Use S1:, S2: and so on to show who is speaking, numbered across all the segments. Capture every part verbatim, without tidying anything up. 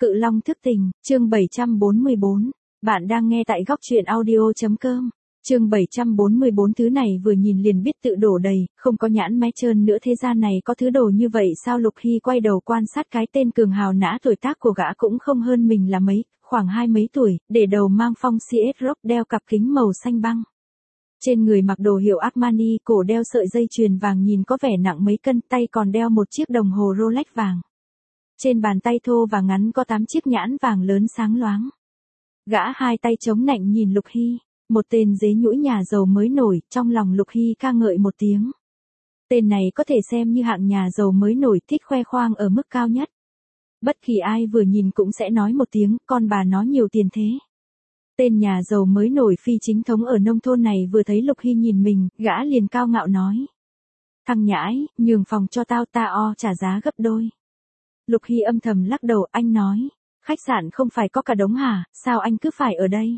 S1: Cự Long thức tình, chương bảy trăm bốn mươi bốn. Bạn đang nghe tại góc truyện audio.com. Chương bảy trăm bốn mươi bốn. Thứ này vừa nhìn liền biết tự đổ đầy, không có nhãn mé trơn nữa. Thế gian này có thứ đồ như vậy sao? Lục Hy quay đầu quan sát cái tên cường hào nã. Tuổi tác của gã cũng không hơn mình là mấy, khoảng hai mấy tuổi, để đầu mang phong xê ét Rock, đeo cặp kính màu xanh băng. Trên người mặc đồ hiệu Armani, cổ đeo sợi dây chuyền vàng nhìn có vẻ nặng mấy cân, tay còn đeo một chiếc đồng hồ Rolex vàng. Trên bàn tay thô và ngắn có tám chiếc nhãn vàng lớn sáng loáng. Gã hai tay chống nạnh nhìn Lục Hy, một tên dế nhũi nhà giàu mới nổi, trong lòng Lục Hy ca ngợi một tiếng. Tên này có thể xem như hạng nhà giàu mới nổi, thích khoe khoang ở mức cao nhất. Bất kỳ ai vừa nhìn cũng sẽ nói một tiếng, con bà nó nhiều tiền thế. Tên nhà giàu mới nổi phi chính thống ở nông thôn này vừa thấy Lục Hy nhìn mình, gã liền cao ngạo nói. Thằng nhãi, nhường phòng cho tao, ta o trả giá gấp đôi. Lục Hy âm thầm lắc đầu, anh nói, khách sạn không phải có cả đống hả, sao anh cứ phải ở đây?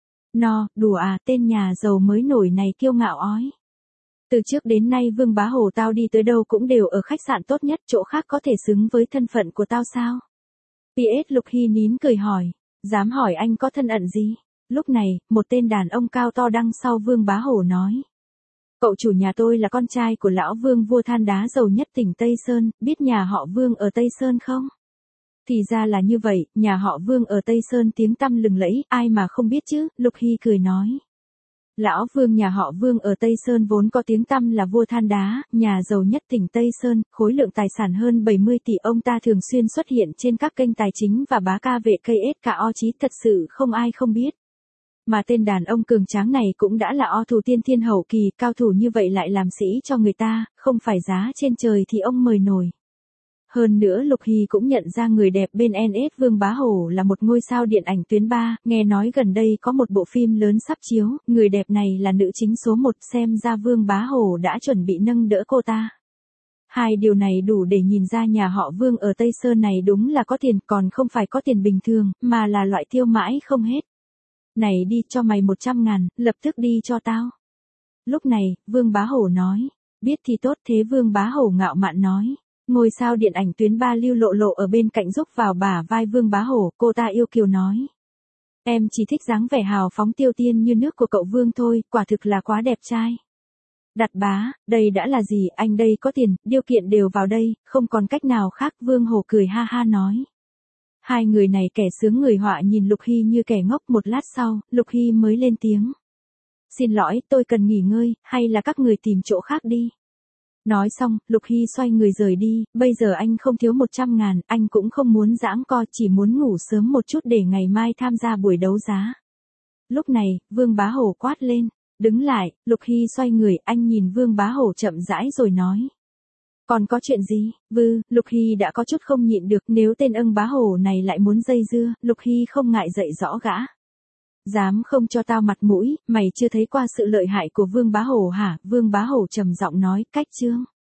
S1: No, đùa à, tên nhà giàu mới nổi này kiêu ngạo ói. Từ trước đến nay Vương Bá Hổ tao đi tới đâu cũng đều ở khách sạn tốt nhất, chỗ khác có thể xứng với thân phận của tao sao? pê ét Lục Hy nín cười hỏi, dám hỏi anh có thân ẩn gì? Lúc này, một tên đàn ông cao to đằng sau Vương Bá Hổ nói. Cậu chủ nhà tôi là con trai của lão Vương, vua than đá giàu nhất tỉnh Tây Sơn, biết nhà họ Vương ở Tây Sơn không? Thì ra là như vậy, nhà họ Vương ở Tây Sơn tiếng tăm lừng lẫy, ai mà không biết chứ, Lục Hy cười nói. Lão Vương nhà họ Vương ở Tây Sơn vốn có tiếng tăm là vua than đá, nhà giàu nhất tỉnh Tây Sơn, khối lượng tài sản hơn bảy mươi tỷ, ông ta thường xuyên xuất hiện trên các kênh tài chính và bá ca vệ cây ét ca o chí, thật sự không ai không biết. Mà tên đàn ông cường tráng này cũng đã là o thủ tiên thiên hậu kỳ, cao thủ như vậy lại làm sĩ cho người ta, không phải giá trên trời thì ông mời nổi. Hơn nữa Lục Hy cũng nhận ra người đẹp bên en ét Vương Bá Hổ là một ngôi sao điện ảnh tuyến ba, nghe nói gần đây có một bộ phim lớn sắp chiếu, người đẹp này là nữ chính số một, xem ra Vương Bá Hổ đã chuẩn bị nâng đỡ cô ta. Hai điều này đủ để nhìn ra nhà họ Vương ở Tây Sơn này đúng là có tiền, còn không phải có tiền bình thường, mà là loại tiêu mãi không hết. Này đi, cho mày một trăm ngàn, lập tức đi cho tao. Lúc này, Vương Bá Hổ nói, biết thì tốt. Thế Vương Bá Hổ ngạo mạn nói. Ngôi sao điện ảnh tuyến ba Lưu Lộ Lộ ở bên cạnh giúp vào bả vai Vương Bá Hổ, cô ta yêu kiều nói. Em chỉ thích dáng vẻ hào phóng tiêu tiên như nước của cậu Vương thôi, quả thực là quá đẹp trai. Đặt bá, đây đã là gì, anh đây có tiền, điều kiện đều vào đây, không còn cách nào khác. Vương Hổ cười ha ha nói. Hai người này kẻ sướng người họa nhìn Lục Hy như kẻ ngốc. Một lát sau, Lục Hy mới lên tiếng. Xin lỗi, tôi cần nghỉ ngơi, hay là các người tìm chỗ khác đi. Nói xong, Lục Hy xoay người rời đi, bây giờ anh không thiếu một trăm ngàn, anh cũng không muốn giãng co, chỉ muốn ngủ sớm một chút để ngày mai tham gia buổi đấu giá. Lúc này, Vương Bá Hổ quát lên, đứng lại. Lục Hy xoay người, anh nhìn Vương Bá Hổ chậm rãi rồi nói. Còn có chuyện gì? Vư, Lục Hy đã có chút không nhịn được, nếu tên ưng Bá Hổ này lại muốn dây dưa, Lục Hy không ngại dạy rõ gã. Dám không cho tao mặt mũi, mày chưa thấy qua sự lợi hại của Vương Bá Hổ hả? Vương Bá Hổ trầm giọng nói, cách chương.